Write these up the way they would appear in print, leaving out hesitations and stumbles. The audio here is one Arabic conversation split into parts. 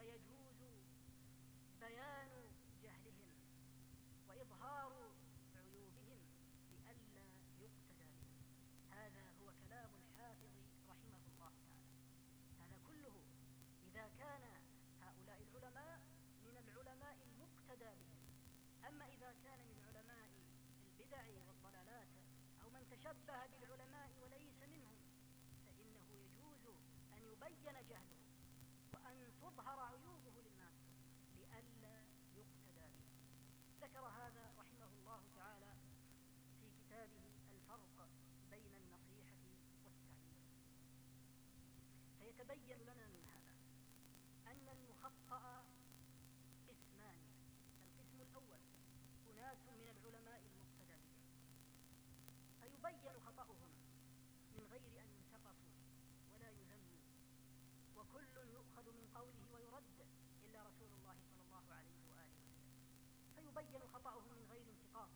فيجوز بيان جهلهم وإظهار عيوبهم لئلا يقتدى بهم. هذا هو كلام الحافظ رحمه الله تعالى. هذا كله إذا كان هؤلاء العلماء من العلماء المقتدى بهم. أما إذا كان من علماء البدع والضلالات أو من تشبه بالعلماء وليس منهم، فإنه يجوز أن يبين جهله وأن تظهر عيوبه للناس لئلا يقتدى به. ذكر هذا رحمه الله تعالى في كتابه الفرق بين النصيحة والتعليم. فيتبين لنا من هذا أن المخطأ قسمان. القسم الأول أناس من العلماء المقتدى بهم فيبين خطأهم من غير أن ينتقصوا ولا يذموا، وكل يؤخذ من قوله ويرد إلا رسول الله صلى الله عليه وآله وسلم، فيبين خطأهم من غير انتقاص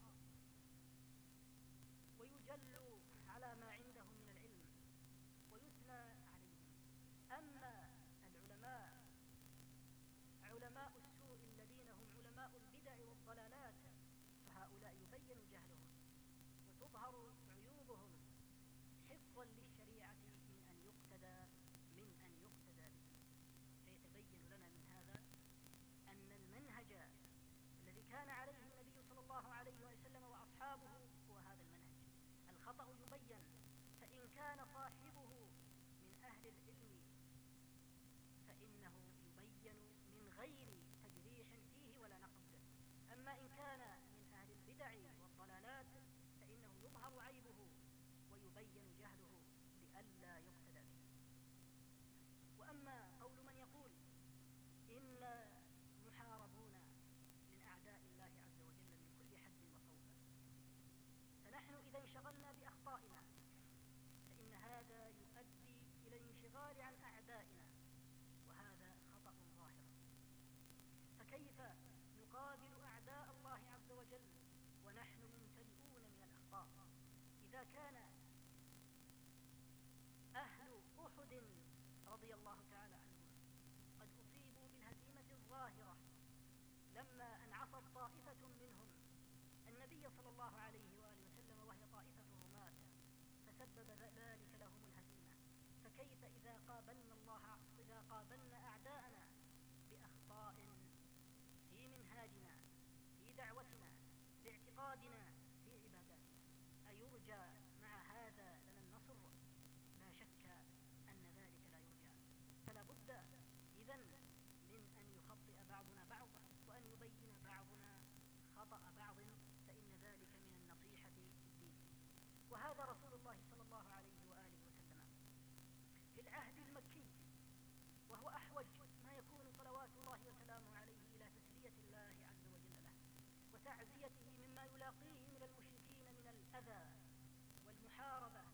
ويجل على ما عندهم من العلم ويثنى عليهم. أما العلماء علماء السوء الذين هم علماء البدع والضلالات فهؤلاء يبين جهلهم وتظهر عيوبهم حفظا للشريعة من أن يقتدى به. فيتبين لنا من هذا أن المنهج الذي كان عليه النبي صلى الله عليه وسلم وأصحابه هو هذا المنهج. الخطأ يبين، فإن كان صاحبه من أهل العلم فإنه يبين من غير تجريح فيه ولا نقد. أما إن كان من أهل البدع والضلالات فإنه يظهر عيبه ويبين جهله لئلا يقتدى به. وأما قول من يقول إن محاربون من أعداء الله عز وجل من كل حد وصوب، فنحن إذا انشغلنا بأخطائنا فإن هذا يؤدي إلى الانشغال عن أعدائنا، وهذا خطأ ظاهر. فكيف نقابل أعداء الله عز وجل ونحن ممتلئون من الأخطاء؟ إذا كان أهل أحد رضي الله تعالى عنهم قد أصيبوا بالهزيمة الظاهرة لما أن عصت طائفة منهم النبي صلى الله عليه وآله وسلم وهي طائفة رماة فسبب ذلك لهم الهزيمة، فكيف إذا قابلنا أعداءنا بأخطاء في منهاجنا، في دعوتنا، في اعتقادنا، في عباداتنا، أيرجى مع هذا لنا النصر؟ لا شك أن ذلك لا يرجى. فلا بد إذن من أن يخطئ بعضنا بعضا وأن يبين بعضنا خطأ بعض، فإن ذلك من النصيحة في الدين. وهذا رسول الله صلى الله عليه وآله وسلم في العهد المكي وهو أحوج ما يكون صلوات الله وسلامه عليه إلى تسلية الله عز وجل له وتعزيته مما يلاقيه من المشركين من الأذى والمحاربة،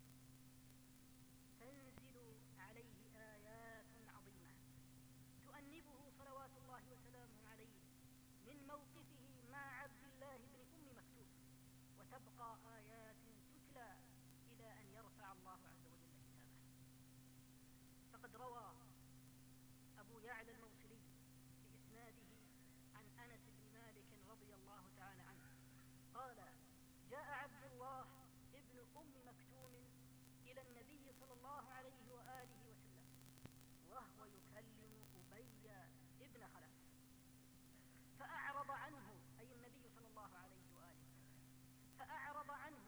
تنزل عليه آيات عظيمة تؤنبه صلوات الله وسلامه عليه من موقفه مع عبد الله بن أم مكتوم، وتبقى آيات تتلى إلى أن يرفع الله عز وجل كتابه. فقد روى أبو يعلى الموصلي بإسناده عن أنس بن مالك رضي الله تعالى عنه قال: جاء عبد الله ابن أم مكتوم إلى النبي صلى الله عليه وآله وسلم وهو يكلم أبي ابن خلف، فأعرض عنه، أي النبي صلى الله عليه وآله وسلم، فأعرض عنه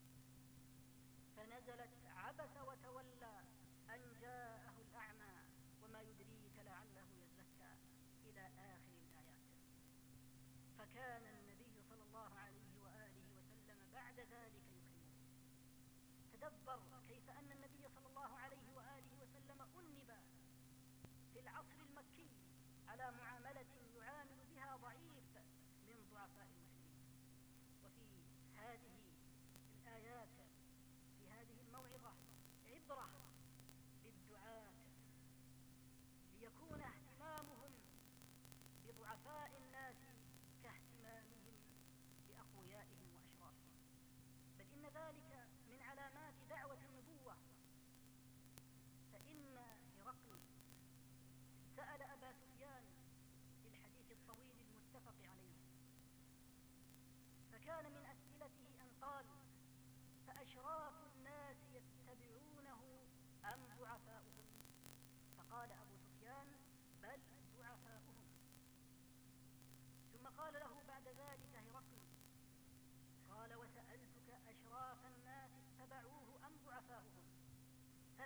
فنزلت عبس وتولى أن جاءه الأعمى وما يدريك لعله يزكى إلى آخر الآيات. فكان النبي صلى الله عليه وآله وسلم بعد ذلك يكلمه. تدبر كيف أن النبي صلى الله عليه وآله وسلم أنب في العصر المكي على معاملة يعامل بها ضعيف من ضعفاء المسلمين. وفي هذه الآيات، في هذه الموعظة، عبرة للدعاة ليكون اهتمامهم بضعفاء الناس كاهتمامهم بأقويائهم وأشرافهم، بل إن ذلك من علامات دعوة النبوة. فإن هرقل سأل أبا سفيان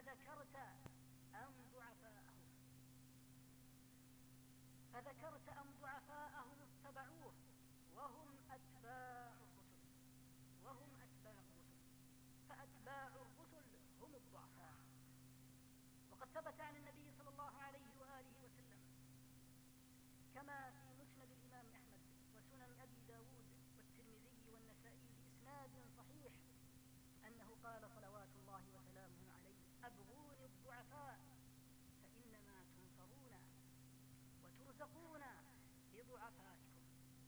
فذكرت أم ضعفاءهم اتبعوه وهم أتباع الرسل فأتباع الرسل هم الضعفاء. وقد ثبت عن النبي صلى الله عليه وآله وسلم كما في مسند الإمام أحمد وسنن أبي داود والترمذي والنسائي بإسناد صحيح أنه قال صلوات الله وسلامه عليه: أبغوني الضعفاء فإنما تنصرون وترزقون بضعفائكم،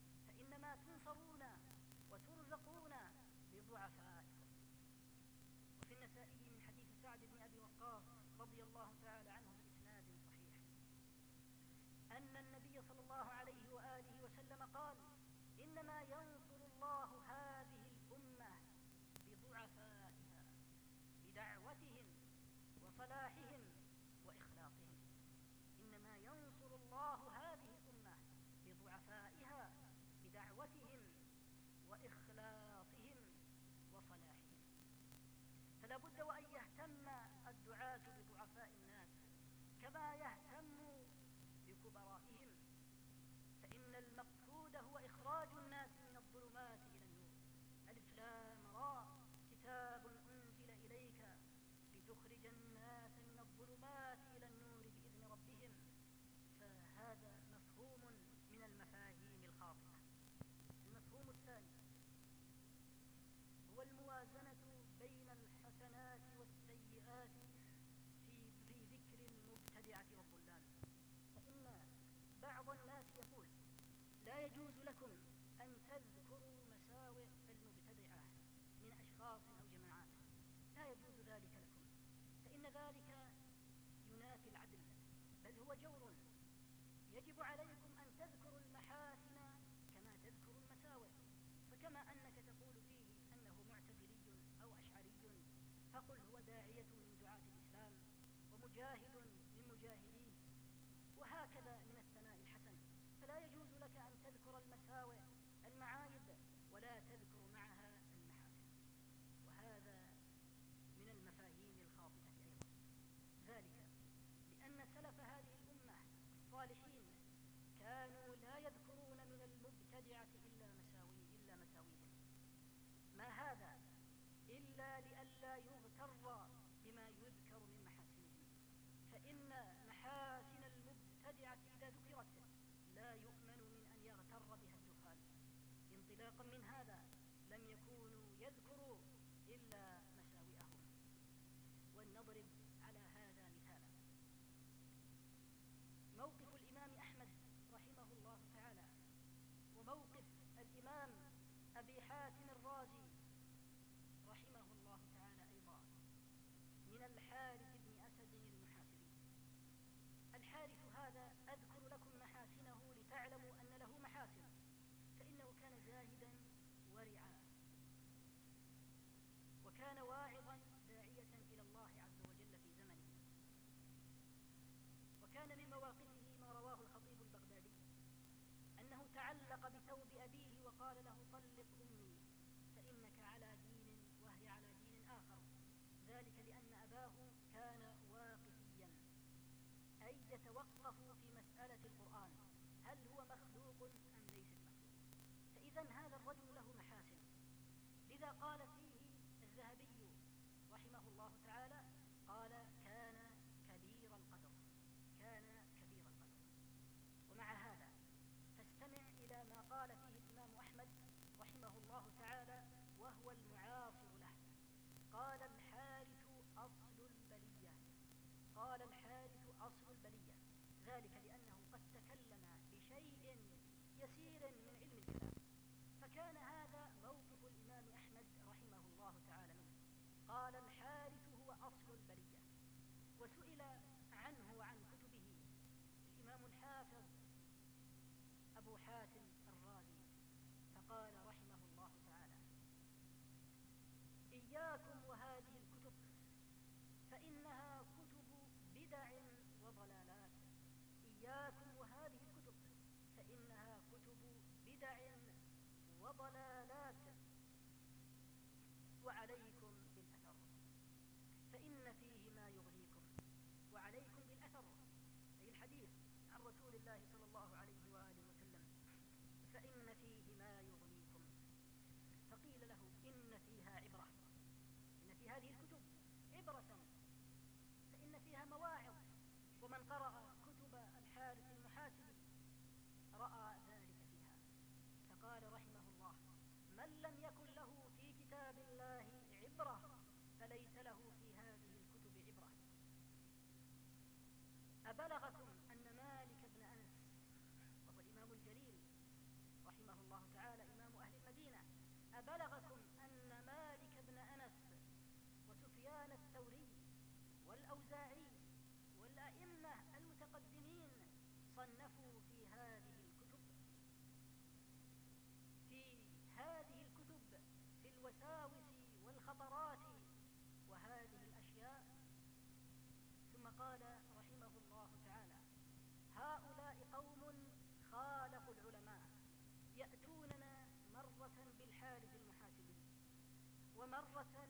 وفي النسائي من حديث سعد بن أبي وقاص رضي الله تعالى عنه بإسناد صحيح أن النبي صلى الله عليه وآله وسلم قال: إنما ينصر الله هذه الأمة بضعفائها، بدعوتهم وصلاحهم وإخلاصهم. إنما ينصر الله هذه الأمة بضعفائها، بدعوتهم وإخلاصهم وصلاحهم. فلا بد وأن يهتم الدعاة بضعفاء الناس كما يهتم بكبرائهم، فإن المقصود هو إخراج الناس من الظلمات إلى النور. ألف لام را، كتاب أنزل إليك لتخرج الناس من الظلمات إلى النور بإذن ربهم. فهذا مفهوم من المفاهيم الخاصة. المفهوم الثاني هو الموازنة بين الحسنات والسيئات في ذكر المبتدعة والضلال. فإن بعض الناس يقول: لا يجوز لكم أن تذكروا مساوئ المبتدعة من أشخاص أو جماعات، لا يجوز ذلك لكم، فإن ذلك ينافي العدل، بل هو جور. يجب عليكم أن تذكروا المحاسن كما تذكروا المساوئ. فكما أنك تقول فيه أنه معتزلي أو أشعري، فقل هو داعية من دعاة الإسلام ومجاهد من مجاهديه، وهكذا من الثناء الحسن. فلا يجوز لك أن تذكر المساوئ المعايب ولا تذكر معها المحاسن، وهذا من المفاهيم الخاطئة أيضا. ذلك لأن سلف هذه الأمة الصالحين كانوا لا يذكرون من المبتدعة إلا مساويهم. ما هذا إلا لئلا يغتر بما يذكر من محاسنهم، فإن محاسن المبتدعة إذا ذكرت لا يؤمن من أن يغتر بها الجهال. انطلاقا من هذا لم يكونوا يذكروا إلا مساوئهم. ولنضرب على هذا مثالا: موقف الإمام أحمد رحمه الله تعالى وموقف الإمام أبي حاتم الرازي رحمه الله تعالى أيضا من الحارث بن أسد المحاسبي. الحارث هذا أذكر لكم محاسنه لتعلموا أن له محاسن، فإنه كان زاهدا ورعا، وكان واعظا داعية إلى الله عز وجل في زمنه. وكان من مواقفه ما رواه الخطيب البغدادي أنه تعلق بثوب أبيه وقال له: طلق أمي فإنك على دين وهي على دين آخر. ذلك لأن أباه كان واقفيا، أي يتوقف في مسألة القرآن، هل هو مخلوق أم ليس بمخلوق. فإذا هذا الرجل له محاسن. لذا قال فيه الذهبي رحمه الله تعالى: قال: كان كبير القدر. ومع هذا فاستمع إلى ما قال فيه الإمام أحمد رحمه الله تعالى وهو المعاصر له. قال: الحارث أصل البلية. ذلك لأنه قد تكلم بشيء يسير من علم الكلام، فكان هذا موقف الإمام أحمد رحمه الله تعالى منه. قال: الحارث هو أصل البلية. وسئل عنه وعن كتبه الإمام الحافظ أبو حاتم الرازي فقال رحمه الله تعالى: إياكم وهذه الكتب فإنها كتب بدع وضلالات. إياكم وهذه الكتب فإنها كتب بدع وضلالات، وعليكم بالأثر، فإن فيه ما يغني أبلغكم أن مالك بن أنس، وهو الإمام الجليل رحمه الله تعالى إمام أهل المدينة، أبلغكم أن مالك بن أنس وسفيان الثوري والأوزاعي والأئمة المتقدمين صنفوا في هذه الكتب في الوساوس والخطرات وهذه الأشياء. ثم قال رحمه الله تعالى: هؤلاء قوم خالفوا العلماء، يأتوننا مرة بالحارث المحاسبي، ومرة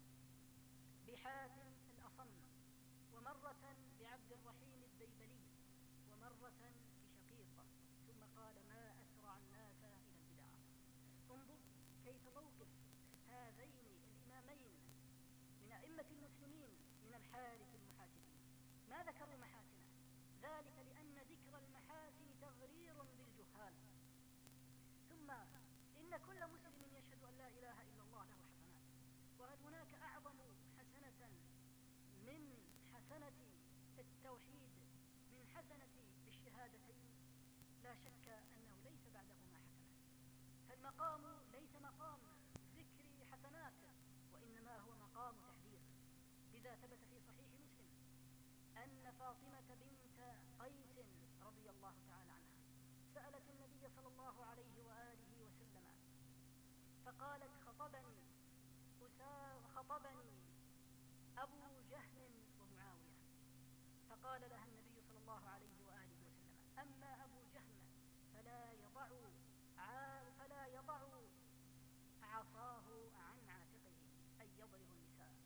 بحاتم الأصم، ومرة بعبد الرحيم الديبلي، ومرة بشقيق. ثم قال: ما أسرع الناس إلى البدع. انظر كيف موقف هذين الإمامين من أئمة المسلمين من الحارث المحاسبي. ما ذكروا محاسنه، ذلك لأن ذكر المحاسن تغرير بالجهال. ثم إن كل مسلم يشهد أن لا إله إلا الله له حسنات، وهل هناك أعظم حسنة من حسنة التوحيد، من حسنة الشهادتين؟ لا شك أنه ليس بعدهما حسنة، فالمقام ليس مقام ذكر حسنات، وإنما هو مقام تحذير. لذا ثبت في صحيح مسلم أن فاطمة بنت قيس رضي الله تعالى عنها سألت النبي صلى الله عليه وآله وسلم فقالت: خطبني أبو جهل ومعاوية. فقال لها النبي صلى الله عليه وآله وسلم: أما أبو جهل فلا يضع عصاه عن عاتقه، أي يضرب النساء.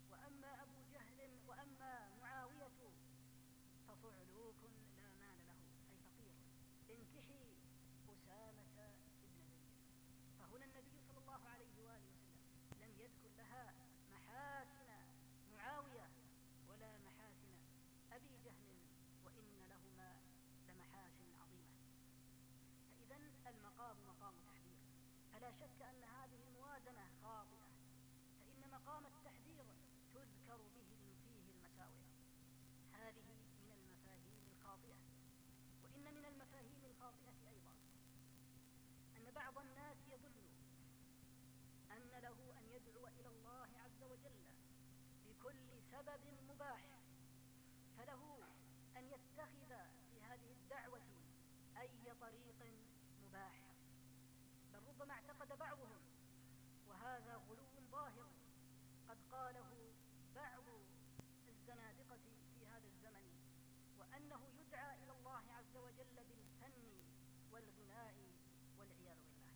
وأما معاوية فصعلوك لا مال له، أي فقير، انكحي أسامة ابن زيد. فهنا النبي صلى الله عليه وآله وسلم لم يذكر لها محاسن معاوية ولا محاسن أبي جهل، وإن لهما لمحاسن عظيمة. فإذا المقام مقام تحذير، فلا شك أن هذه الموازنة خاطئة، فإن مقام التحذير تذكر به فيه المساوئ. هذه من المفاهيم الخاطئة. وإن من المفاهيم الخاطئة أيضا أن بعض الناس يظن أن له أن يدعو إلى الله عز وجل بكل سبب مباح، فله أن يتخذ في هذه الدعوة أي طريق مباح. بل ربما اعتقد بعضهم، وهذا غلو ظاهر قد قاله بعض الزنادقة في هذا الزمن، وأنه يدعى إلى الله عز وجل بالفن والغناء والعياذ بالله.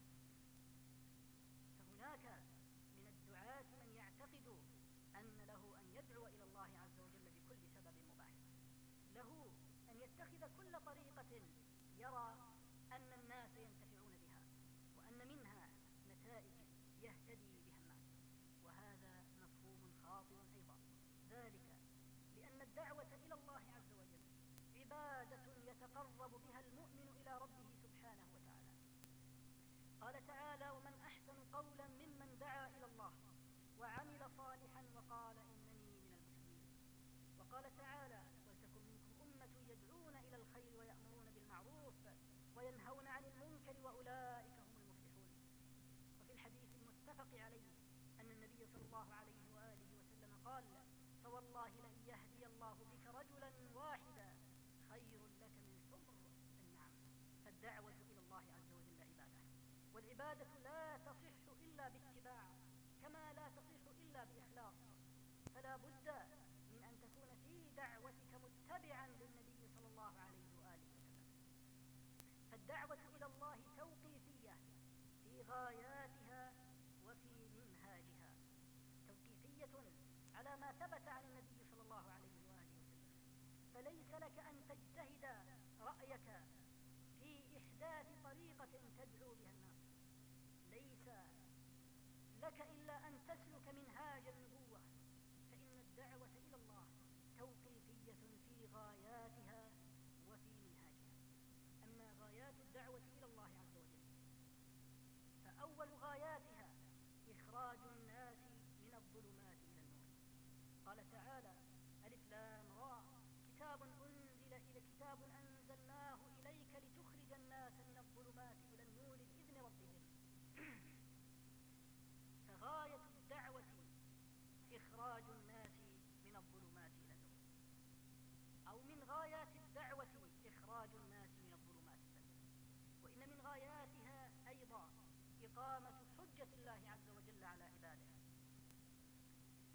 فهناك من الدعاة من يعتقد أن له أن يدعو إلى الله عز وجل بكل سبب مباح، له أن يتخذ كل طريقة يرى أن الناس ينتفعون بها وأن منها نتائج يهتدي بها الناس، وهذا مفهوم خاطئ أيضا. ذلك لأن الدعوة إلى الله عز وجل عبادة يتقرب بها المؤمن إلى ربه سبحانه وتعالى. قال تعالى: ومن أحسن قولا ممن دعا إلى الله وعمل صالحا وقال إنني من المسلمين. وقال تعالى: ولتكن منكم أمة يدعون إلى الخير ويأمرون بالمعروف وينهون عن المنكر وأولئك هم المفلحون. وفي الحديث المتفق عليه أن النبي صلى الله عليه وآله وسلم قال: فوالله لن يهدي الله بك رجلا واحدا خير لك من حمر النعم. فالدعوة إلى الله عز وجل عبادة، والعبادة لا تصح إلا باتباع، كما لا تصح إلا بإخلاص. فلا بد من أن تكون في دعوتك متبعا للنبي صلى الله عليه وآله وسلم. فالدعوة إلى الله توقيفية في غاياتها وفي منهاجها، توقيفية على ما ثبت عن النبي صلى الله عليه وآله وسلم. فليس لك أن تجتهد رأيك في إحداث طريقة تدعو بها الناس، ليس لك إلا أن تسلك منهاج النبوة، فإن الدعوة إلى الله توقيفية في غاياتها وفي منهاجها. أما غايات الدعوة إلى الله عز وجل فأول غاياتها إخراج الناس من الظلمات إلى النور. قال تعالى: ألف لام را كتاب أنزل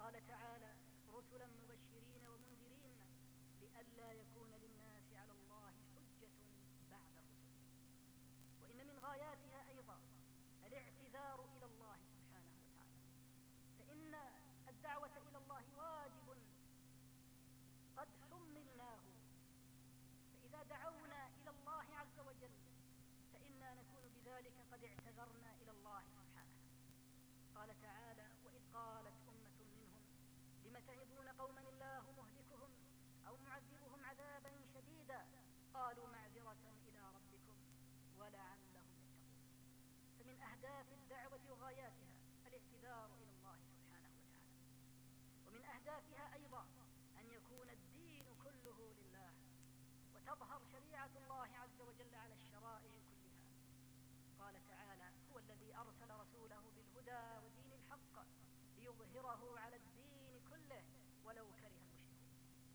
قال تعالى: رسلا مبشرين ومنذرين لئلا يكون للناس على الله حجة بعد الرسل. وإن من غاياتها أيضا الاعتذار إلى الله سبحانه وتعالى، فإن الدعوة إلى الله واجب قد حملناه، فإذا دعونا إلى الله عز وجل فإنا نكون بذلك قد اعتذرنا إلى الله سبحانه. قال تعالى: وإذ قالت أمة منهم لم تعظون قوما الله مهلكهم أو معذبهم عذابا شديدا قالوا معذرة إلى ربكم ولعلهم يتقون. فمن أهداف الدعوة وغاياتها الاعتذار إلى الله سبحانه وتعالى، ومن أهدافها أيضا أن يكون الدين كله لله، وتظهر شريعة الله عز وجل على الشرائع كلها. قال تعالى: هو الذي أرسل رسوله بالهدى ودين الحق ليظهره على الدين كله ولو كره المشركون.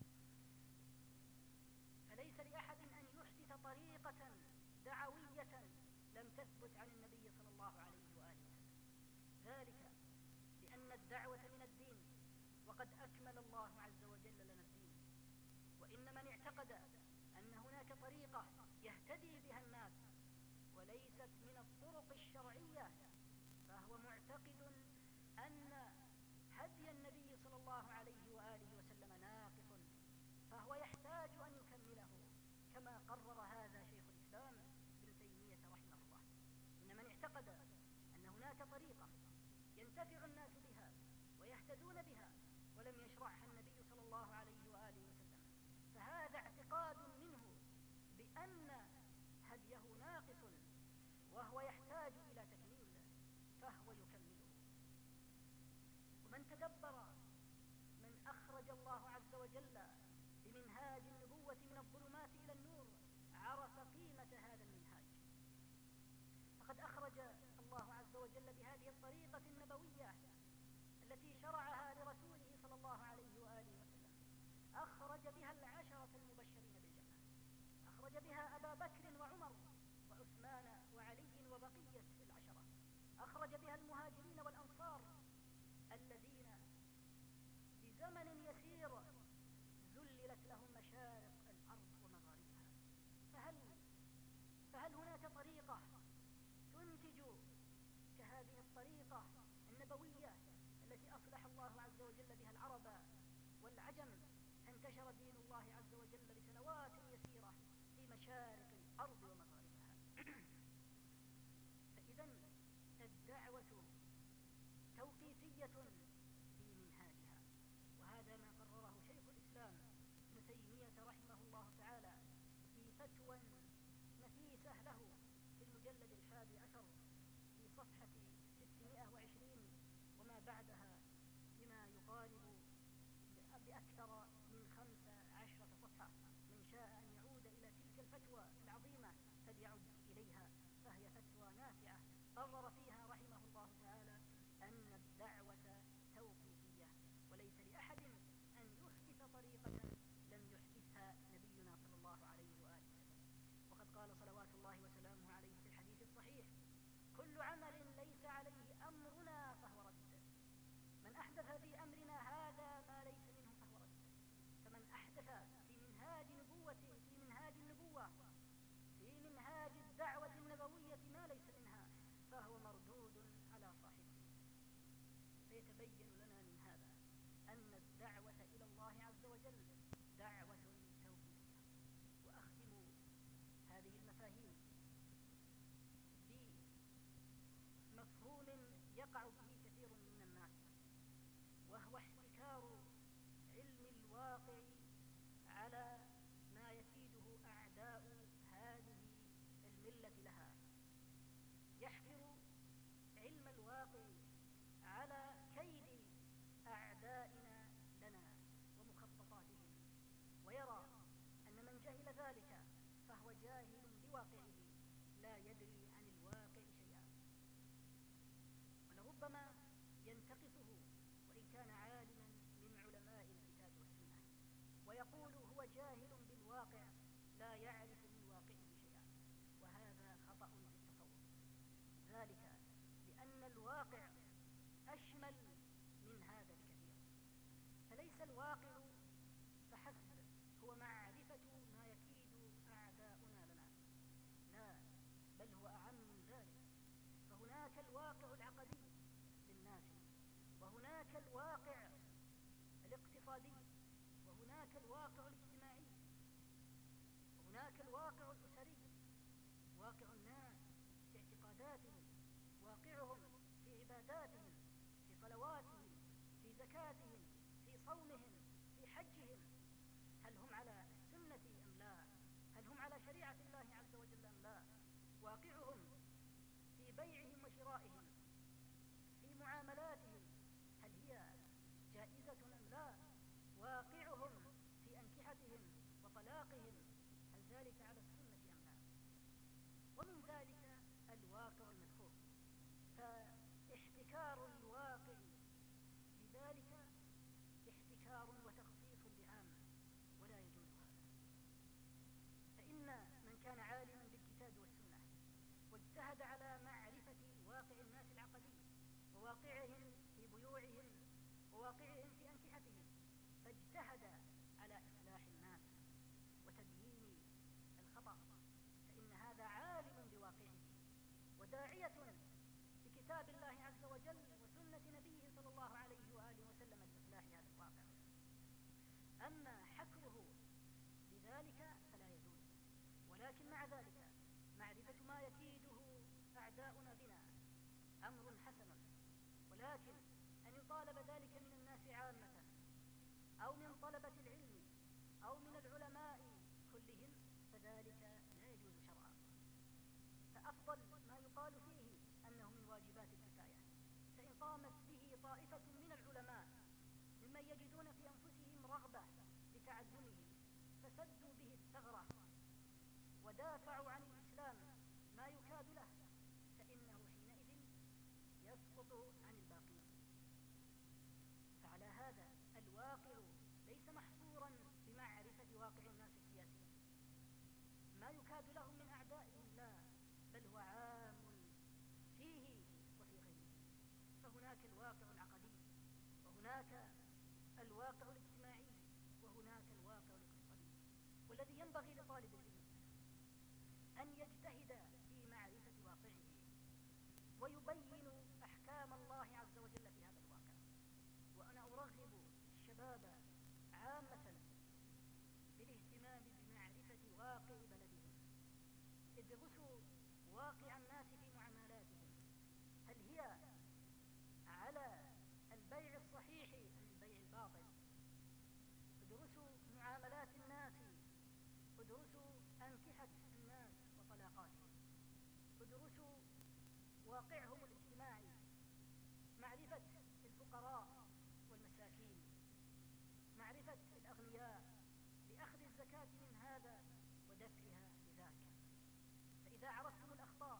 فليس لأحد أن يحدث طريقة دعوية لم تثبت عن النبي صلى الله عليه وآله وسلم، ذلك لأن الدعوة من الدين، وقد أكمل الله عز وجل لنا الدين. وإن من اعتقد أن هناك طريقة يهتدي بها الناس وليست من الطرق الشرعية فهو معتقد أن هدي النبي صلى الله عليه وآله وسلم ناقص، فهو يحتاج أن يكمله، كما قرر هذا شيخ الإسلام ابن تيمية رحمه الله. إن من اعتقد أن هناك طريقة ينتفع الناس بها ويهتدون بها ولم يشرعها النبي صلى الله عليه وآله وسلم، فهذا اعتقاد منه بأن هديه ناقص وهو يحتاج إلى تكميل، فهو يكمله. ومن تدبر من أخرج الله عز وجل بمنهاج النبوة من الظلمات إلى النور عرف قيمة هذا المنهاج. فقد أخرج الله عز وجل بهذه الطريقة النبوية التي شرعها لرسوله صلى الله عليه وآله وسلم، أخرج بها العشرة المبشرين بالجنة، أخرج بها أبا بكر وعمر وعثمان وعلي وبقية العشرة، أخرج بها المهاجرين والأنصار الذين بزمن يسير ذللت لهم مشارق الأرض ومغاربها. فهل هناك طريقة تنتج كهذه الطريقة النبوية التي أصلح الله عز وجل بها العرب والعجم، فانتشر دين الله عز وجل لسنوات يسيرة في مشارق الأرض ومغاربها؟ فإذا الدعوة توقيفية في منهاجها، وهذا ما قرره شيخ الإسلام ابن تيمية رحمه الله تعالى في فتوى نفيسة له في المجلد 11 في صفحة 620 وما بعدها، بما يقارب بأكثر من 15 صفحة. من شاء أن يعود إلى تلك الفتوى العظيمة فليعد إليها، فهي فتوى نافعة قرر فيها رحمه الله تعالى أن الدعوة توقيفية، وليس لأحد أن يحدث طريقة لم يحدثها نبينا صلى الله عليه وآله وسلم. وقد قال صلوات الله وسلامه عليه في الحديث الصحيح: كل عمل ليس عليه أمرنا فهو رد، من أحدث في أمرنا هذا ما ليس منه فهو رد. فمن أحدث في منهاج نبوته، في منهاج النبوة، في منهاج الدعوة النبوية ما ليس منها فهو مردود على صاحبه. فيتبين لنا من هذا أن الدعوة إلى الله عز وجل دعوة توقيفية. وأختم هذه المفاهيم بمفهوم يقع به كثير من الناس، وهو احتكار علم الواقع على ما يكيده أعداء هذه الملة لها. يحكر علم الواقع على كيد الواقع الاجتماعي، وهناك الواقع الأسري، واقع الناس في اعتقاداتهم، واقعهم في عباداتهم، في صلواتهم، في زكاتهم، في صومهم، في حجهم. هل هم على السنة أم لا؟ هل هم على شريعة الله عز وجل أم لا؟ واقعهم في بيعهم وشرائهم، في معاملاتهم، هل هي جائزة أم لا؟ واقعهم في أنكحتهم وطلاقهم، هل ذلك على السنة أم لا؟ ومن ذلك الواقع المذكور. فاحتكار الواقع بذلك احتكار وتخصيص لعامة، ولا يجوز هذا. فإن من كان عالما بالكتاب والسنة واجتهد على معرفة واقع الناس العقدي وواقعهم في بيوعهم وواقعهم في أنكحتهم، فاجتهد على إصلاح الناس وتبيين الخطأ، فإن هذا عالم بواقعه وداعية بكتاب الله عز وجل وسنة نبيه صلى الله عليه وآله وسلم لإصلاح هذا الواقع. أما حكره بذلك فلا يجوز. ولكن مع ذلك معرفة ما يكيده أعداؤنا بنا أمر حسن، ولكن أن يطالب ذلك من الناس عامة أو من طلبة العلم أو من العلماء كلهم فذلك لا يجوز شرعا. فأفضل ما يقال فيه أنه من واجبات الكفاية، فإن قامت به طائفة من العلماء ممن يجدون في أنفسهم رغبة لتعلمه فسدوا به الثغرة ودافعوا عن الإسلام ما يكاد له، فإنه حينئذ يسقط عن الباقين. فعلى هذا الواقع ليس محصورا بمعرفة واقع الناس السياسيين ما يكاد لهم من أعدائهم، لا، بل هو عام فيه وفي غيره. فهناك الواقع العقدي، وهناك الواقع الاجتماعي، وهناك الواقع الاقتصادي. والذي ينبغي لطالب العلم أن يجتهد في معرفة واقعه ويبين أحكام الله عز وجل في هذا الواقع. وأنا أرغب الشباب عامة بالاهتمام بمعرفة واقع بلدهم. ادرسوا واقع الناس في معاملاتهم، هل هي على البيع الصحيح أم البيع الباطل؟ ادرسوا معاملات الناس، ادرسوا أنكحة الناس وطلاقاتهم، ادرسوا واقعهم الاجتماعي، معرفة الفقراء والمساكين، معرفة الأغنياء، لأخذ الزكاة من هذا ودفعها لذاك. فإذا عرفتم الأخطاء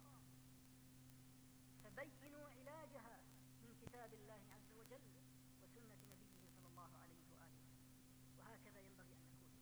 فبينوا علاجها من كتاب الله عز وجل وسنة نبيه صلى الله عليه وآله وسلم، وهكذا ينبغي أن نكون.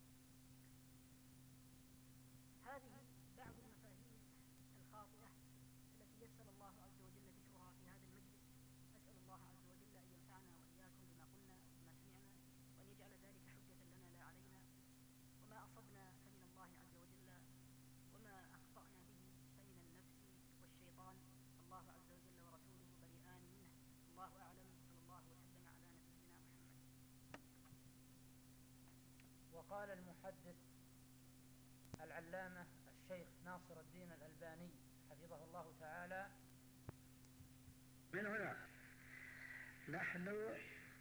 هذه بعض المفاهيم الخاطئة التي يسر الله عز وجل ذكرها في هذا المجلس. أسأل الله عز وجل أن ينفعنا وإياكم بما قلنا وبما سمعنا، وأن يجعل ذلك حجة لنا لا علينا، وما أصبنا فمن الله عز وجل، وما أخطأنا به فمن النفس والشيطان. الله عز وجل ورسوله بريئان منه. الله أعلم، صلى الله وسلم على نبينا محمد. وقال المحدث العلامة الشيخ ناصر الدين الألباني حفظه الله تعالى: من هنا نحن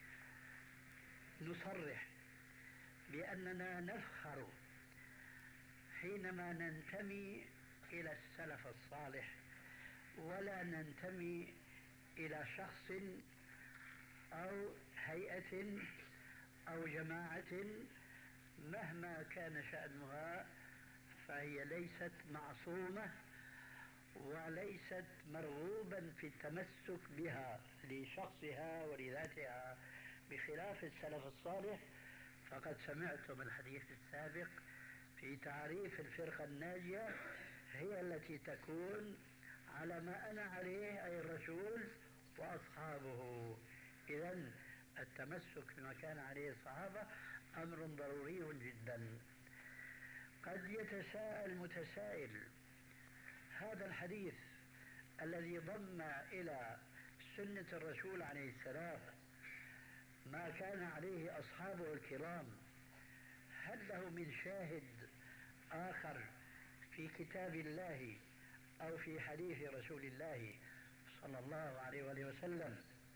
نصرح بأننا نفخر حينما ننتمي إلى السلف الصالح، ولا ننتمي إلى شخص أو هيئة أو جماعة مهما كان شأنها، فهي ليست معصومة وليست مرغوبا في التمسك بها لشخصها ولذاتها، بخلاف السلف الصالح. فقد سمعتم الحديث السابق في تعريف الفرقة الناجية، هي التي تكون على ما أنا عليه أي الرسول وأصحابه. إذن التمسك بما كان عليه الصحابة أمر ضروري جدا. قد يتساءل متسائل: هذا الحديث الذي ضم إلى سنة الرسول عليه السلام ما كان عليه أصحابه الكرام، هل له من شاهد آخر في كتاب الله أو في حديث رسول الله صلى الله عليه وآله وسلم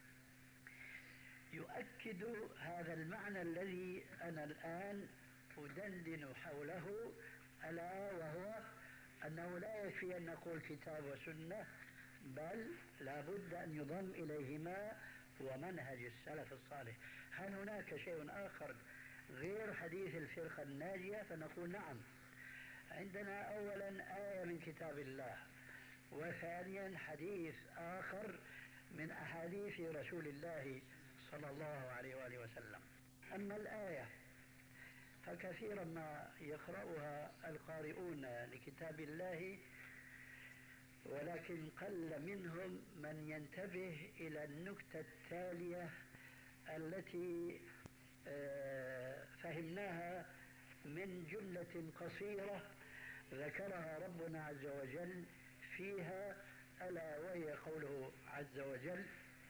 يؤكد هذا المعنى الذي أنا الآن أدندن حوله، ألا وهو أنه لا يكفي أن نقول كتاب وسنة، بل لا بد أن يضم إليهما هو منهج السلف الصالح. هل هناك شيء آخر غير حديث الفرقة الناجية؟ فنقول نعم، عندنا أولا آية من كتاب الله، وثانيا حديث آخر من أحاديث رسول الله صلى الله عليه وآله وسلم. أما الآية فكثيرا ما يقرأها القارئون لكتاب الله، ولكن قل منهم من ينتبه إلى النكتة التالية التي فهمناها من جملة قصيرة ذكرها ربنا عز وجل فيها، ألا وهي قوله عز وجل: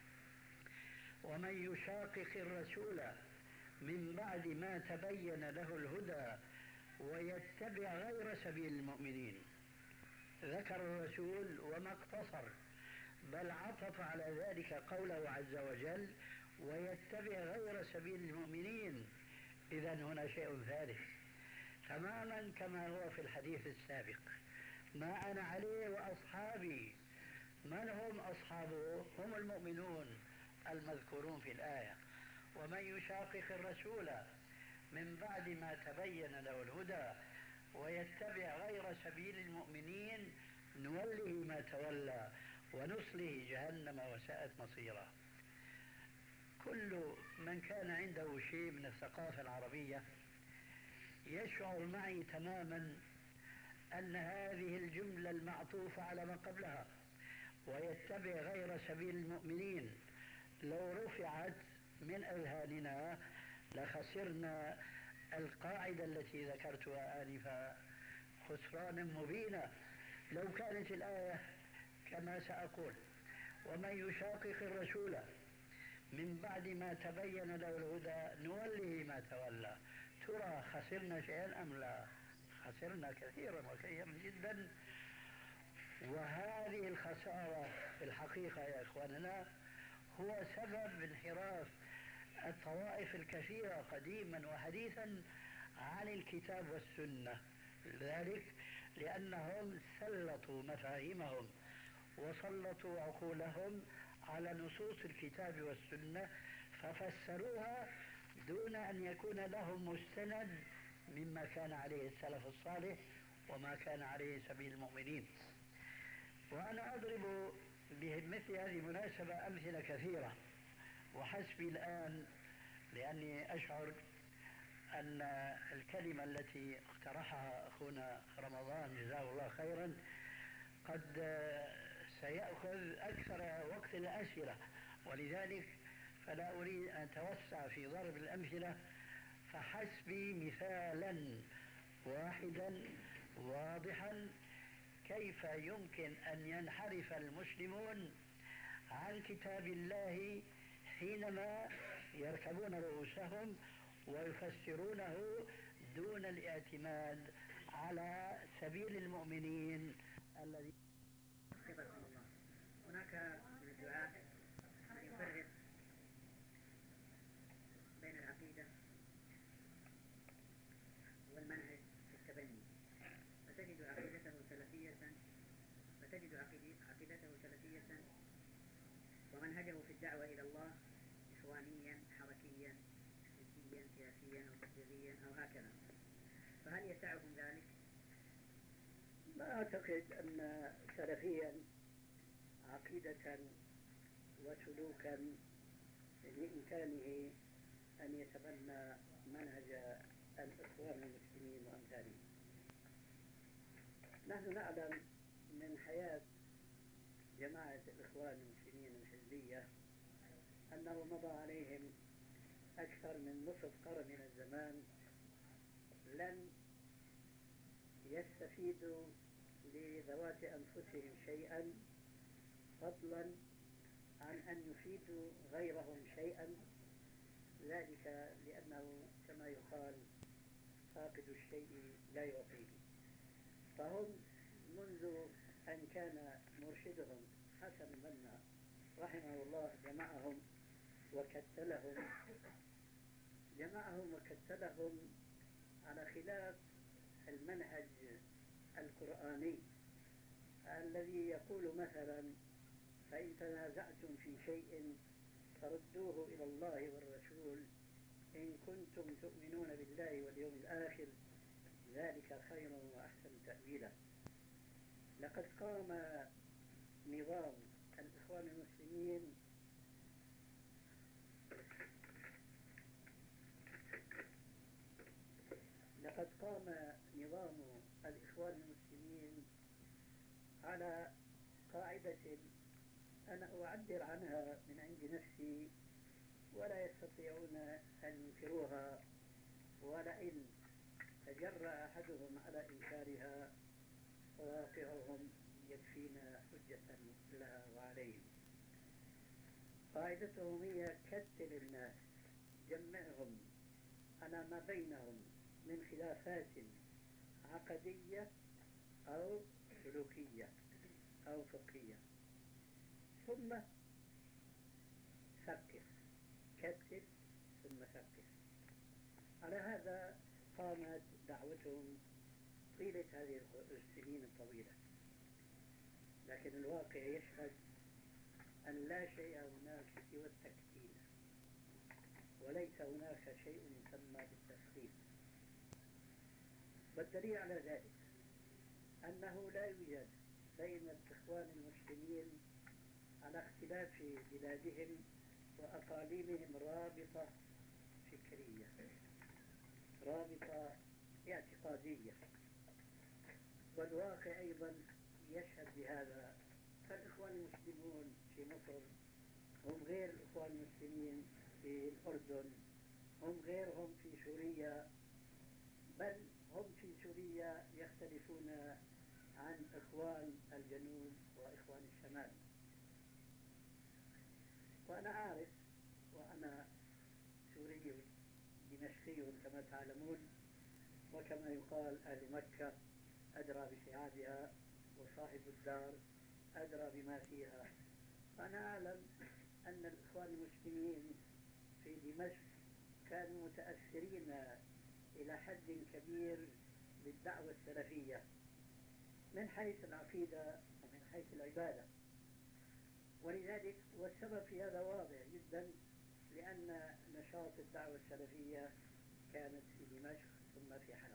ومن يشاقق الرسول من بعد ما تبين له الهدى ويتبع غير سبيل المؤمنين. ذكر الرسول وما اقتصر، بل عطف على ذلك قوله عز وجل: ويتبع غير سبيل المؤمنين. إذن هنا شيء ثالث تماما كما هو في الحديث السابق: ما أنا عليه وأصحابي. من هم أصحابه؟ هم المؤمنون المذكورون في الآية. ومن يشاقق الرسول من بعد ما تبين له الهدى ويتبع غير سبيل المؤمنين نوله ما تولى ونصله جهنم وساءت مصيرا. كل من كان عنده شيء من الثقافة العربية يشعر معي تماما أن هذه الجملة المعطوفة على ما قبلها ويتبع غير سبيل المؤمنين لو رفعت من أذهاننا لخسرنا القاعدة التي ذكرتها آنفا خسرانا مبينا. لو كانت الآية كما سأقول: ومن يشاقق الرسول من بعد ما تبين له الهدى نوله ما تولى، ترى خسرنا شيئا أم لا؟ خسرنا كثيرا وكثيرا جدا. وهذه الخسارة في الحقيقة يا إخواننا هو سبب انحراف الطوائف الكثيرة قديما وحديثا عن الكتاب والسنة. ذلك لأنهم سلطوا مفاهيمهم وسلطوا عقولهم على نصوص الكتاب والسنة ففسروها دون أن يكون لهم مستند مما كان عليه السلف الصالح وما كان عليه سبيل المؤمنين. وأنا أضرب بمثل هذه المناسبة أمثلة كثيرة، وحسبي الآن لأني أشعر أن الكلمة التي اقترحها أخونا رمضان جزاه الله خيرا قد سيأخذ أكثر وقت الأسئلة، ولذلك فلا أريد أن أتوسع في ضرب الأمثلة، فحسبي مثالا واحدا واضحا كيف يمكن أن ينحرف المسلمون عن كتاب الله حينما يركبون رؤوسهم ويفسرونه دون الاعتماد على سبيل المؤمنين الذي الله. هناك من الدعاة من يفرق بين العقيدة والمنهج في التبني، فتجد عقيدته سلفية ومنهجه في الدعوة إلى الله إخوانيا حركيا حزبيا سياسيا أو تبليغيا أو هكذا، فهل يسعهم ذلك؟ ما أعتقد أن سلفيا عقيدة وسلوكا بإمكانه أن يتبنى منهج الإخوان المسلمين وأمثالهم. نحن نعلم من حياة جماعة الإخوان المسلمين الحزبية أنه مضى عليهم أكثر من نصف قرن من الزمان لن يستفيدوا لذوات أنفسهم شيئا فضلا عن أن يفيدوا غيرهم شيئا، ذلك لأنه كما يقال فاقد الشيء لا يعطيه. فهم منذ أن كان مرشدهم حسن البنا رحمه الله جمعهم وكتلهم على خلاف المنهج القرآني الذي يقول مثلا: فإن تنازعتم في شيء فردوه إلى الله والرسول إن كنتم تؤمنون بالله واليوم الآخر ذلك خير وأحسن تأويلا. لقد قام نظام الإخوان المسلمين على قاعدة أنا أعبر عنها من عند نفسي ولا يستطيعون أن ينكروها، ولئن تجرأ أحدهم على إنكارها فواقعهم يكفينا حجة لها وعليهم. قاعدتهم هي: كتل الناس، جمعهم على ما بينهم من خلافات عقدية أو سلوكية أو فقهية، ثم ثقف. كتل ثم ثقف. على هذا قامت دعوتهم طيلة هذه السنين الطويلة، لكن الواقع يشهد أن لا شيء هناك سوى التكتيل، وليس هناك شيء يسمى بالتثقيف. والدليل على ذلك أنه لا يوجد بين الإخوان المسلمين على اختلاف بلادهم وأقاليمهم رابطة فكرية، رابطة اعتقادية، والواقع أيضا يشهد بهذا. فالإخوان المسلمون في مصر هم غير الإخوان المسلمين في الأردن، هم غيرهم في سوريا، بل هم في سوريا يختلفون عن إخوان الجنوب وإخوان الشمال. وأنا أعرف، وأنا سوري دمشقي كما تعلمون، وكما يقال أهل مكة أدرى بشعابها وصاحب الدار أدرى بما فيها. فأنا أعلم أن الإخوان المسلمين في دمشق كانوا متأثرين إلى حد كبير بالدعوة السلفية من حيث العقيدة ومن حيث العبادة، ولذلك والسبب في هذا واضح جدا، لأن نشاط الدعوة السلفية كانت في دمشق ثم في حلب.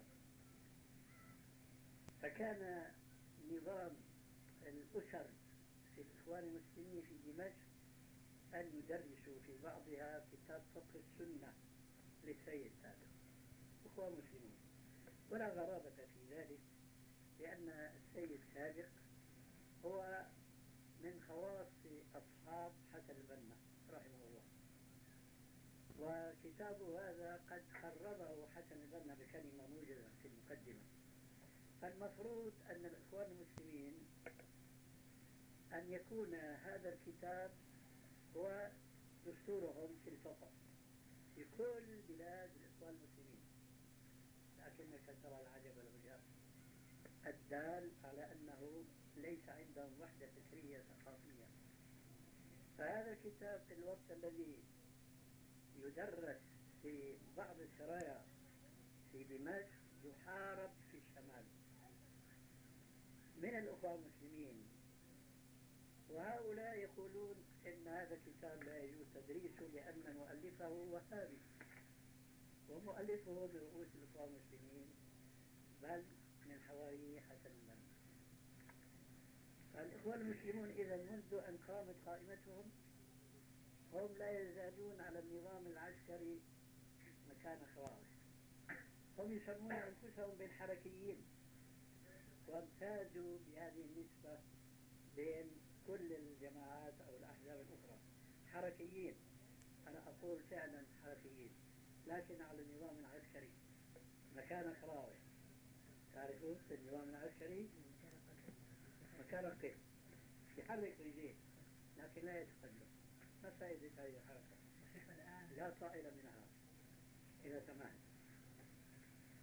فكان نظام الأسر في الإخوان المسلمين في دمشق أن يدرسوا في بعضها كتاب فقه السنة للسيد سابق، إخوان مسلمون، ولا غرابة في ذلك، لأن السيد سابق هو من خواص أصحاب حسن البنا رحمه الله، وكتابه هذا قد خربه حسن البنا بكلمة موجزة في المقدمة. فالمفروض أن الإخوان المسلمين أن يكون هذا الكتاب هو دستورهم في الفقه في كل بلاد الإخوان المسلمين، لكنك ترى العجب والعجاب الدال على أنه ليس عندهم وحدة فكرية ثقافية. فهذا الكتاب في الوقت الذي يدرس في بعض السرايا في دمشق يحارب في الشمال من الأخوة المسلمين، وهؤلاء يقولون إن هذا الكتاب لا يجوز تدريسه لأن مؤلفه وهابي، ومؤلفه من رؤوس الأخوة المسلمين بل من حواري حسن البنا. فالإخوة المسلمون إذا منذ أن قامت قائمتهم هم لا يزالون على النظام العسكري مكان خواص. هم يسمون أنفسهم بالحركيين، وامتازوا بهذه النسبة بين كل الجماعات أو الأحزاب الأخرى. حركيين، أنا أقول فعلا حركيين، لكن على النظام العسكري مكان خراوي. تعرفون النظام العسكري مكان القف يحرك رجليه لكن لا يتقدم. ما فائدة هذه الحركة؟ لا طائل منها إذا سمحت.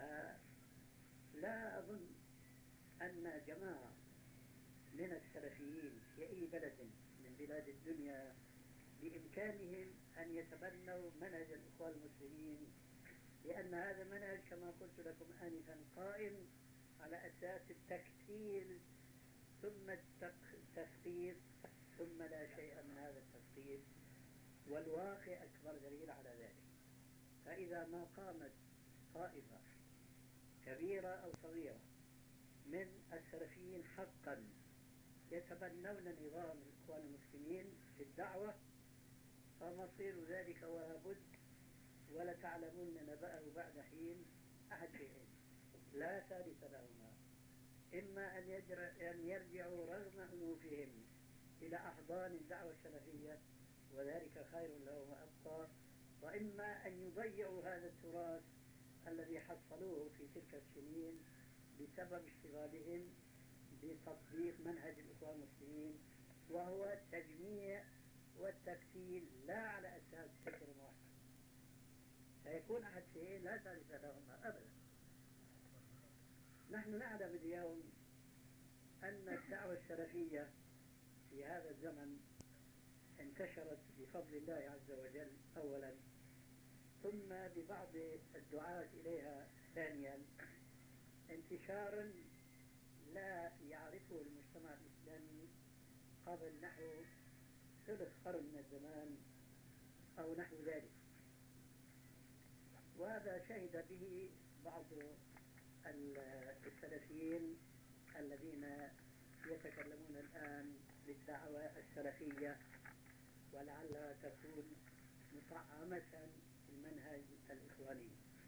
لا أظن أن جماعة من السلفيين في أي بلد من بلاد الدنيا بإمكانهم أن يتبنوا منهج الإخوان المسلمين، لأن هذا المنهج كما قلت لكم آنفا قائم على أساس التكتيل ثم التثقيف ثم لا شيء من هذا التثقيف، والواقع أكبر دليل على ذلك. فإذا ما قامت طائفة كبيرة أو صغيرة من السلفيين حقا يتبنون نظام الإخوان المسلمين في الدعوة، فمصير ذلك ولا بد ولتعلمون نبأه بعد حين أحد شيئين لا ثالث لهما: إما أن يرجعوا رغم أنوفهم إلى أحضان الدعوة السلفية وذلك خير لهم وأبقى، وإما أن يضيعوا هذا التراث الذي حصلوه في تلك السنين بسبب اشتغالهم بتطبيق منهج الإخوان المسلمين، وهو التجميع والتكتيل لا على أساس فكر واحد. سيكون أحد شيئين لا ثالث لهما أبدا. نحن نعلم اليوم أن الدعوة السلفية في هذا الزمن انتشرت بفضل الله عز وجل أولا، ثم ببعض الدعاة إليها ثانيا، انتشارا لا يعرفه المجتمع الإسلامي قبل نحو ثلث قرن من الزمان أو نحو ذلك. وهذا شهد به بعض السلفيين الذين يتكلمون الآن بالدعوة السلفية ولعلها تكون مطعمة المنهج الإخواني.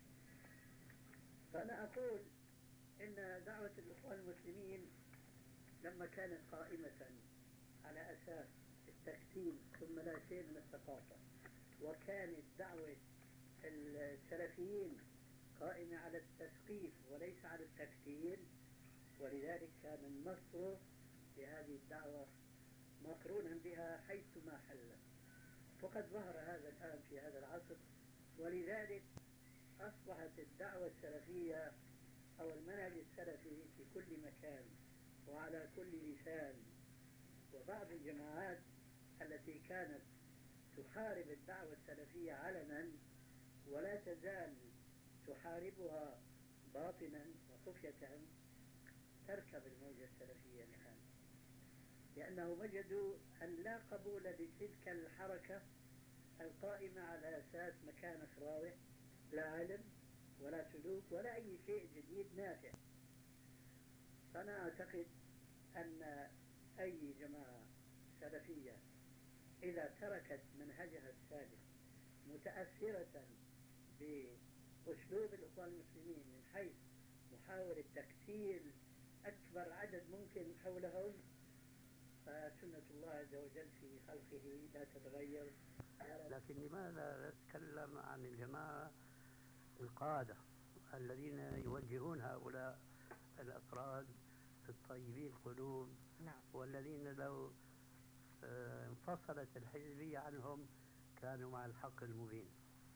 فأنا أقول إن دعوة الإخوان المسلمين لما كانت قائمة على أساس التكتيل ثم لا شيء من الثقافة، وكانت دعوة السلفيين قائمة على التثقيف وليس على التكتيل، ولذلك كان النصر لهذه الدعوة مقرونا بها حيثما حل. وقد ظهر هذا الآن في هذا العصر، ولذلك أصبحت الدعوة السلفية أو المنهج السلفي في كل مكان وعلى كل لسان. وبعض الجماعات التي كانت تحارب الدعوة السلفية علنا ولا تزال تحاربها باطنا وخفية تركب الموجة السلفية الآن، لأنه وجدوا أن لا قبول لتلك الحركة القائمة على أساس مكانة راوح، لا علم ولا سلوك ولا أي شيء جديد نافع. فأنا أعتقد أن أي جماعة سلفية إذا تركت منهجها السابق متأثرة بأسلوب الإخوان المسلمين من حيث محاولة تكتيل أكبر عدد ممكن حولهم، فسنة الله عز وجل في خلقه لا تتغير. لكن لماذا نتكلم عن الجماعة القادة الذين يوجهون هؤلاء الأفراد الطيبين القلوب؟ نعم. والذين لو انفصلت الحزبية عنهم كانوا مع الحق المبين.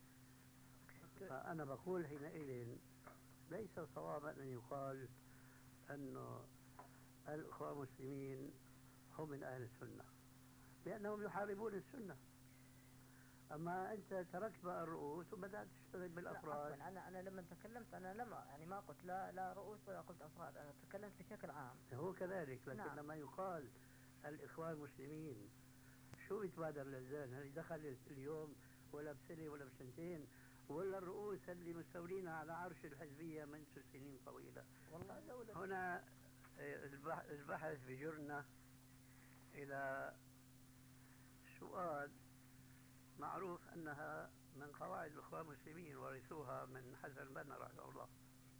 فأنا بقول حينئذ ليس صوابا أن يقال أن الإخوان المسلمين هم من أهل السنة، لأنهم يحاربون السنة. أما أنت تركت بقى الرؤوس وبدأت تشتغل بالأفراد. أنا لما تكلمت أنا لما يعني ما قلت لا رؤوس ولا قلت أفراد، أنا تكلمت بشكل عام. هو كذلك، لكن نعم. لما يقال الإخوان المسلمين شو يتبادر للذهن؟ هل دخل اليوم ولا بسنة ولا بسنتين، ولا الرؤوس اللي مستولين على عرش الحزبية منذ سنين طويلة؟ والله هنا البحث بجرنا إلى سؤال معروف أنها من قواعد الإخوان المسلمين ورثوها من حسن البنا رحمه الله.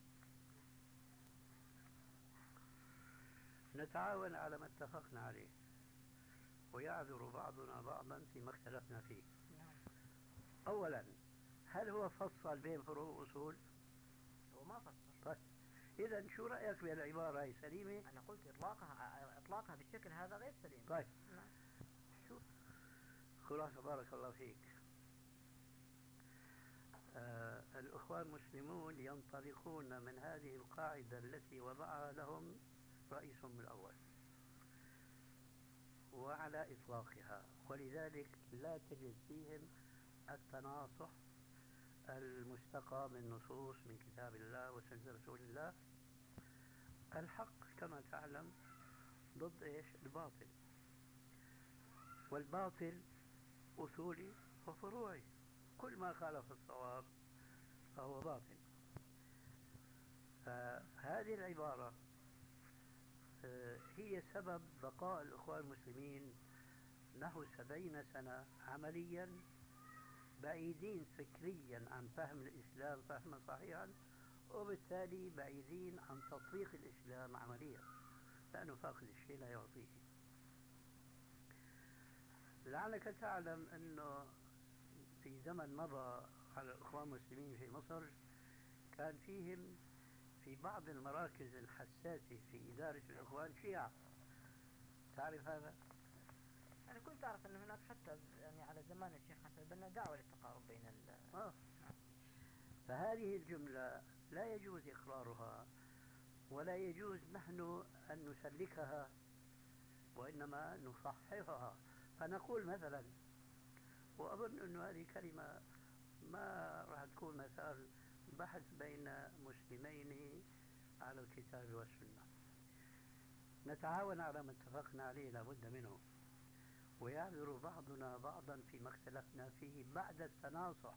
نتعاون على ما اتفقنا عليه ويعذر بعضنا بعضا فيما اختلفنا فيه. أولا، هل هو فصل بين فروع وأصول؟ هو ما فصل. طيب إذا شو رأيك بالعبارة هي؟ سليمة؟ أنا قلت إطلاقها بالشكل هذا غير سليم. طيب نعم. شو خلاصة؟ بارك الله فيك. الإخوان المسلمون ينطلقون من هذه القاعدة التي وضعها لهم رئيسهم الأول وعلى إطلاقها، ولذلك لا تجد فيهم التناصح المستقى من نصوص من كتاب الله وسنة رسول الله. الحق كما تعلم ضد إيش؟ الباطل، والباطل أصولي وفروعي، كل ما خالف الصواب فهو باطل. فهذه العبارة هي سبب بقاء الإخوان المسلمين نحو 70 سنة عمليا بعيدين فكريا عن فهم الإسلام فهما صحيحا، وبالتالي بعيدين عن تطبيق الإسلام عمليا، لأنه فاقد الشيء لا يعطيه. لعلك تعلم أنه في زمن مضى على الإخوان المسلمين في مصر كان فيهم في بعض المراكز الحساسة في إدارة الإخوان شيعة، تعرف هذا؟ أنا كنت أعرف أن هناك حتى يعني على زمان الشيخ حسن البنا دعوة للتقارب بين فهذه الجملة لا يجوز إقرارها ولا يجوز نحن أن نسلكها، وإنما نصححها. فنقول مثلا، وأظن أن هذه كلمة ما راح تكون مثال بحث بين مسلمين على الكتاب والسنة، نتعاون على ما اتفقنا عليه لابد منه، ويعذر بعضنا بعضا فيما اختلفنا فيه بعد التناصح.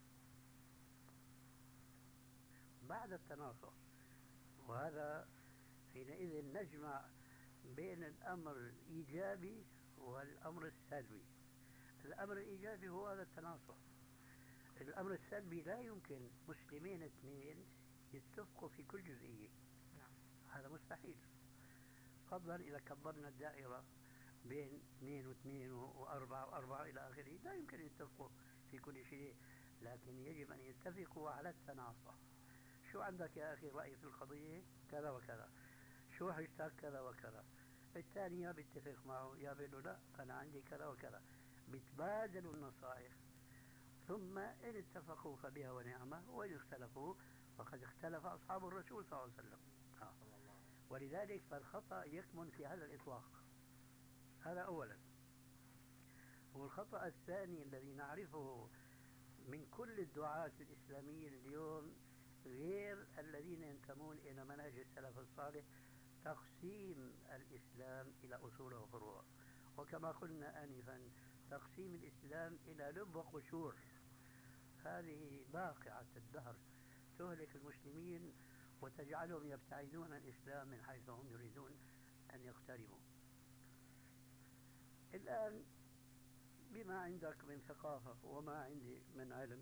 بعد التناصح، وهذا حينئذ نجمع بين الأمر الإيجابي والأمر السلبي. الأمر الإيجابي هو هذا التناصح. الأمر السلبي لا يمكن مسلمين اثنين يتفقوا في كل جزئية، هذا مستحيل، فضلا إذا كبرنا الدائرة بين 2 و2 و4 و4 إلى آخره، لا يمكن يتفقوا في كل شيء، لكن يجب أن يتفقوا على التناصح. شو عندك يا أخي رأي في القضية كذا وكذا، شو حجتك كذا وكذا، الثاني يا بيتفق معه يا بيقول له لا أنا عندي كذا وكذا، بيتبادلوا النصائح، ثم إن اتفقوا فبها ونعمة، وإن اختلفوا فقد اختلف أصحاب الرسول صلى الله عليه وسلم. ولذلك فالخطأ يكمن في هذا الإطلاق، هذا أولا. والخطأ الثاني الذي نعرفه من كل الدعاة الإسلاميين اليوم غير الذين ينتمون إلى منهج السلف الصالح، تقسيم الإسلام إلى أصول وفروع، وكما قلنا آنفا تقسيم الإسلام إلى لب وقشور. هذه باقعة الدهر تهلك المسلمين وتجعلهم يبتعدون عن الإسلام من حيث هم يريدون أن يقتربوا. الآن بما عندك من ثقافة وما عندي من علم،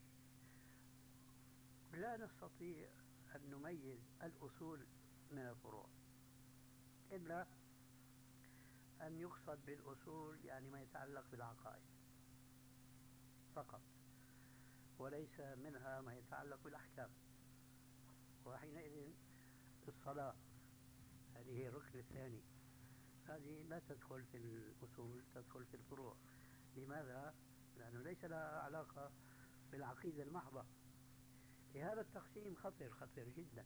لا نستطيع أن نميز الأصول من الفروع، إلا أن يقصد بالأصول يعني ما يتعلق بالعقائد فقط، وليس منها ما يتعلق بالأحكام. وحينئذ الصلاة هذه هي الركن الثاني، هذه لا تدخل في الأصول، تدخل في الفروع. لماذا؟ لأنه ليس لها علاقة بالعقيدة المحضة. لهذا التقسيم خطير جدا.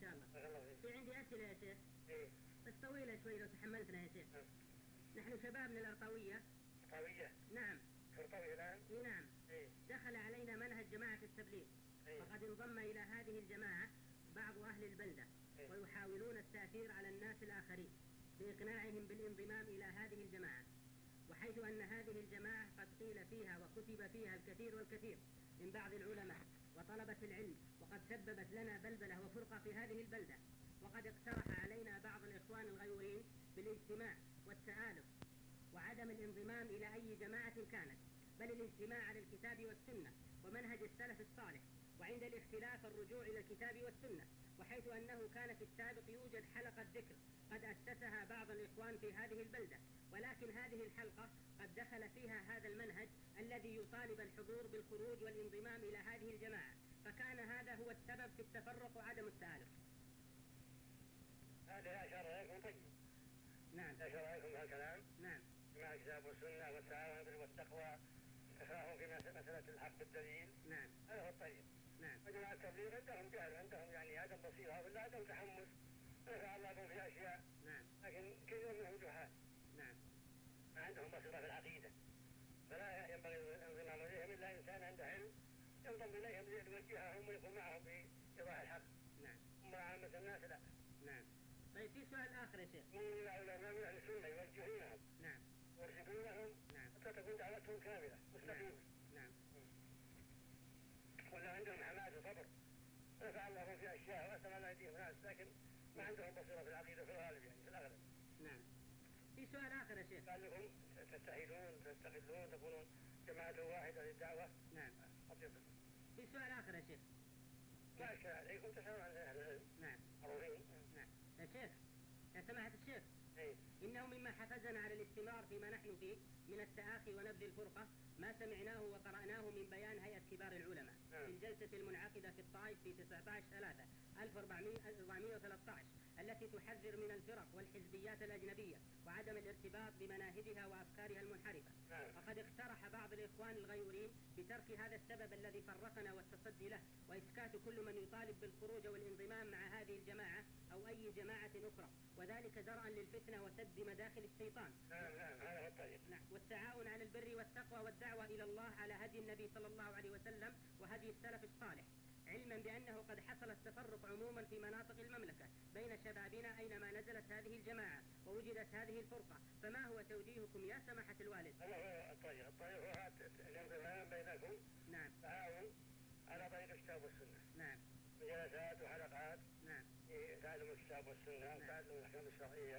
شاء الله. بارك الله فيك. في عندي أسئلة يا شيخ إيه. بس طويلة شوي لو تحملتنا يا شيخ. نحن شباب من الأرطاوية. طاوية. نعم. شرطوي الآن. إيه نعم. إيه. دخل علينا منهج جماعة التبليغ. إيه. وقد انضم إلى هذه الجماعة بعض أهل البلدة. إيه. ويحاولون التأثير على الناس الآخرين بإقناعهم بالانضمام إلى هذه الجماعة، وحيث أن هذه الجماعة قد قيل فيها وكتب فيها الكثير والكثير من بعض العلماء وطلبة العلم، وقد سببت لنا بلبلة وفرقة في هذه البلدة. وقد اقترح علينا بعض الإخوان الغيورين بالاجتماع والتآلف وعدم الانضمام إلى أي جماعة كانت، بل الاجتماع على الكتاب والسنة ومنهج السلف الصالح، وعند الاختلاف الرجوع إلى الكتاب والسنة. وحيث أنه كان في السابق يوجد حلقة ذكر قد أسسها بعض الإخوان في هذه البلدة، ولكن هذه الحلقة قد دخل فيها هذا المنهج الذي يطالب الحضور بالخروج والانضمام إلى هذه الجماعة، فكان هذا هو السبب في التفرق وعدم التآلف. هذا أشار عليكم طيب. نعم. أشار عليكم هالكلام. نعم. مع الكتاب والسنة والتعاون بالبر والتقوى، التفاهم في مسألة الحق بالدليل. نعم. هذا هو الطريق. نعم. وجماعة التبليغ عندهم جهل، عندهم يعني عدم بصيرة ولا عدم تحمس، نفع الله بهم في أشياء. نعم. لكن كثير منهم جهال. نعم. ما عندهم بصيرة في العقيدة، فلا ينبغي الانضمام إليهم إلا إنسان عنده علم ينضم إليهم ليوجههم ويكون معهم في إيضاح الحق. نعم. أما عامة الناس لا. نعم. طيب في سؤال آخر يا شيخ. من العلماء من أهل السنة يوجهونهم. نعم. يرشدونهم. نعم. حتى تكون دعوتهم كاملة مستقيمة. نعم. ولا عندهم حماس وصبر، نفع الله بهم في أشياء وأسلم على أيديهم ناس، لكن ما عندهم بصيرة في العقيدة في الغالب، يعني في الأغلب. نعم. في سؤال آخر يا شيخ. لعلكم تتحدون تستغلون تكونون جماعة واحدة للدعوة. نعم. أطيبكم. في سؤال آخر يا شيخ. ما أشكال عليكم، تسألون عن أهل العلم. نعم. معروفين. نعم. يا شيخ، يا سماحة الشيخ، إيه. إنه مما حفزنا على الاستمرار فيما نحن فيه من التآخي ونبذ الفرقة ما سمعناه وقرأناه من بيان هيئة كبار العلماء في الجلسة المنعقدة في الطائف في 19/3/1413 التي تحذر من الفرق والحزبيات الأجنبية وعدم الارتباط بمناهجها وأفكارها المنحرفة. وقد اقترح بعض الإخوان الغيورين بترك هذا السبب الذي فرقنا والتصدي له، وإسكات كل من يطالب بالخروج والانضمام مع هذه الجماعة أو أي جماعة أخرى، وذلك درءا للفتنة وسد مداخل الشيطان. نعم هذا هو الطريق. نعم. والتعاون على البر والتقوى والدعوة إلى الله على هدي النبي صلى الله عليه وسلم وهدي السلف الصالح، علما بأنه قد حصل التفرق عموما في مناطق المملكة بين شبابنا أينما نزلت هذه الجماعة ووجدت هذه الفرقة، فما هو توجيهكم يا سماحة الوالد؟ هذا هو الطريق. الطريق هو الانضمام بينكم. نعم. تعاون على طريق الكتاب والسنة. نعم. جلسات وحلقات. نعم. تعلم الكتاب والسنة وتعلم الأحكام الشرعية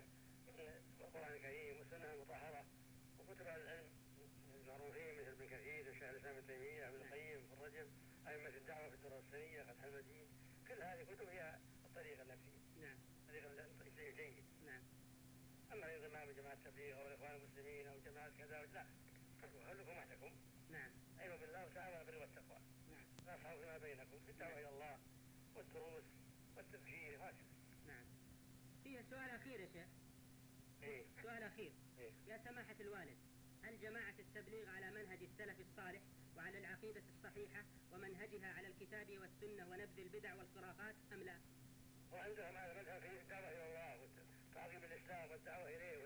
من القرآن الكريم والسنة المطهرة وكتب العلم المعروفين مثل ابن كثير وشيخ الإسلام ابن تيمية ابن القيم في الرجب، أئمة الدعوة في الدراسة السنية فتح المجيد، كل هذه كتب هي الطريق التي نعم. طريق الجيد. نعم. أما الانضمام بجماعة التبليغ أو الإخوان المسلمين أو جماعة كذا لا، خلوكم وحدكم. نعم. أيوة بالله وتعاونوا بالبر والتقوى. نعم. نصحوا فيما بينكم في الدعوة إلى الله والدروس والتبشير هكذا. نعم. فيها سؤال أخير يا شيخ. إيه. سؤال أخير. إيه. يا سماحة الوالد، هل جماعة التبليغ على منهج السلف الصالح وعلى العقيدة الصحيحة ومنهجها على الكتاب والسنة ونبذ البدع والخرافات أم لا؟ وعندهم هذا المذهب في الدعوة إلى الله وتعظيم الإسلام والدعوة إليه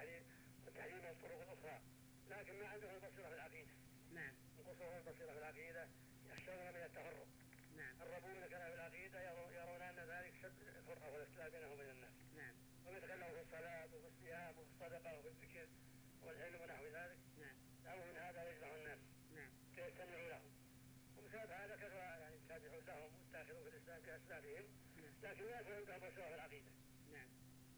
وتحريم الطرق الأخرى، لكن ما عندهم البصيرة في العقيدة. نعم. نقصهم البصيرة في العقيدة، يخشون من التفرق. نعم. يقربون كلام العقيدة يرون أن ذلك شد الفرقة والاختلاف بينهم وبين الناس. نعم. ويتكلموا في الصلاة وفي الصيام وفي الصدقة وفي الذكر والعلم ونحو ذلك. نعم. دعوا من هذا يجمع الناس. نعم. فيستمعوا لهم، وبسبب هذا كثر يعني يتابعون لهم ويتاخرون في الإسلام بأسبابهم، لكن لا يكون عندهم بصيرة في العقيدة. نعم.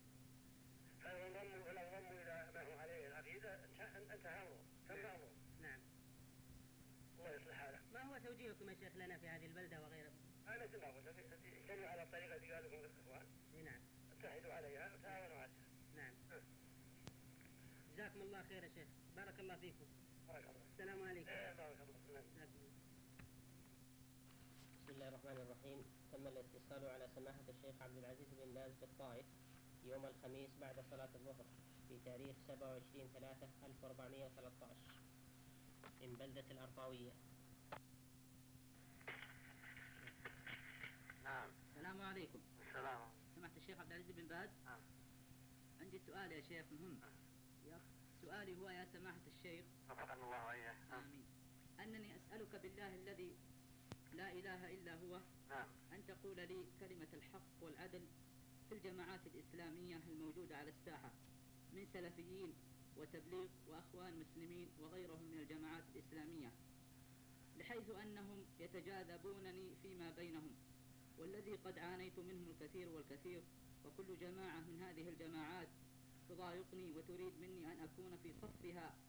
فلو انضموا إلى ما هم عليه العقيدة انتهى أمرهم، تم أمرهم. نعم. الله يصلح حاله. ما هو توجيهكم يا شيخ لنا في هذه البلدة وغيرها؟ أنا مثل ما قلت اجتمعوا على الطريقة التي قال لكم الإخوان. نعم. اتحدوا عليها وتعاونوا عليها. نعم. جزاكم الله خير يا شيخ، بارك الله فيكم. بارك الله. السلام عليكم. بارك الله. بسم الله الرحمن الرحيم. تم الاتصال على سماحة الشيخ عبد العزيز بن باز بالطائف يوم الخميس بعد صلاة الظهر في تاريخ 27/3/1413 من بلدة الأرطاوية. نعم. السلام عليكم. السلام. سمعت الشيخ عبد العزيز بن باز. عندي سؤال يا شيخ مهم. سؤالي هو يا سماحة الشيخ وفقنا الله وإياه. آمين. أنني أسألك بالله الذي لا إله إلا هو أن تقول لي كلمة الحق والعدل في الجماعات الإسلامية الموجودة على الساحة من سلفيين وتبليغ وأخوان مسلمين وغيرهم من الجماعات الإسلامية، بحيث أنهم يتجاذبونني فيما بينهم، والذي قد عانيت منهم الكثير والكثير، وكل جماعة من هذه الجماعات تضايقني وتريد مني أن أكون في صفها